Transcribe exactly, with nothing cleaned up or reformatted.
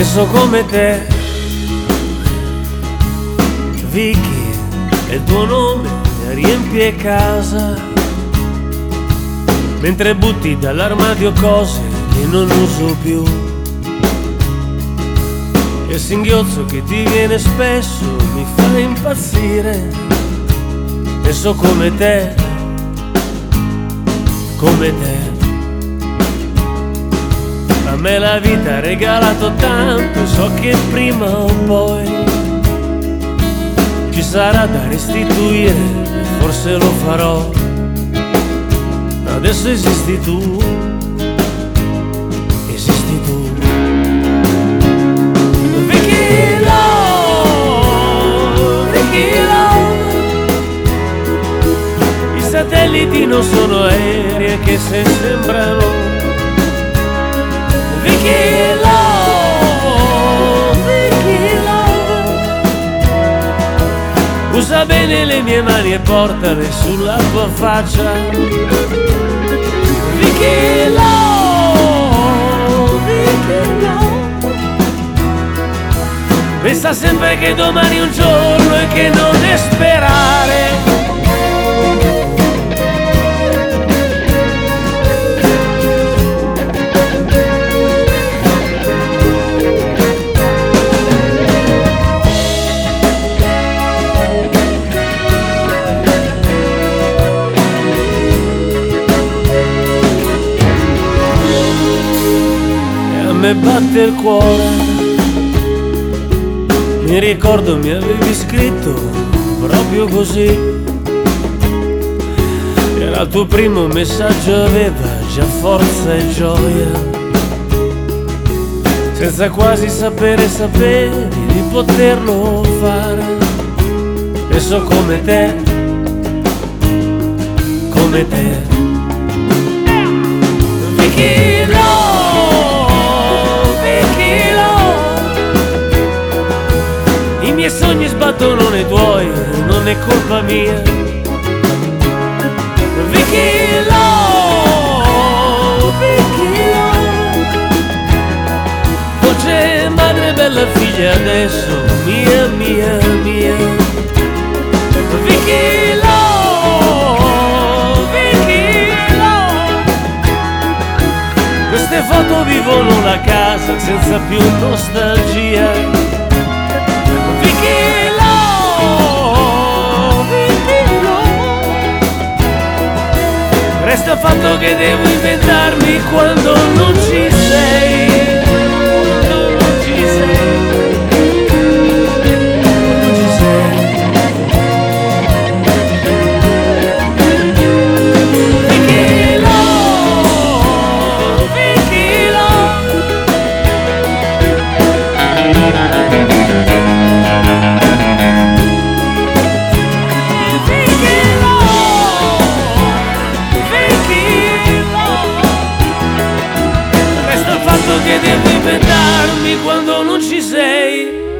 e so come te. Vicky è il tuo nome, riempie casa, mentre butti dall'armadio cose che non uso più. E il singhiozzo che ti viene spesso mi fa impazzire, e so come te, come te. A me la vita ha regalato tanto, so che prima o poi ci sarà da restituire, forse lo farò. Adesso esisti tu, esisti tu. Vicky Love, Vicky Love. I satelliti non sono aerei che se sembrano. Vicky Love, Vicky Love. Usa bene le mie mani e portale sulla tua faccia. Vicky Love, Vicky Love. Pensa sempre che domani è un giorno e che non è sperare. Me batte il cuore, mi ricordo mi avevi scritto proprio così. Era il tuo primo messaggio, aveva già forza e gioia, senza quasi sapere sapere di poterlo fare. E so come te, come te. Vicky Love, i miei sogni sbattono nei tuoi, non è colpa mia. Vicky Love, Vicky Love. Dolce madre, bella figlia adesso, mia, mia, mia. Vicky Love, Vicky Love. Queste foto vivono la casa senza più nostalgia. Resta il fatto che devo inventarmi quando non ci sei, quando non ci sei, quando non ci sei. Vicky Love, Vicky Love. Che devo inventarmi quando non ci sei.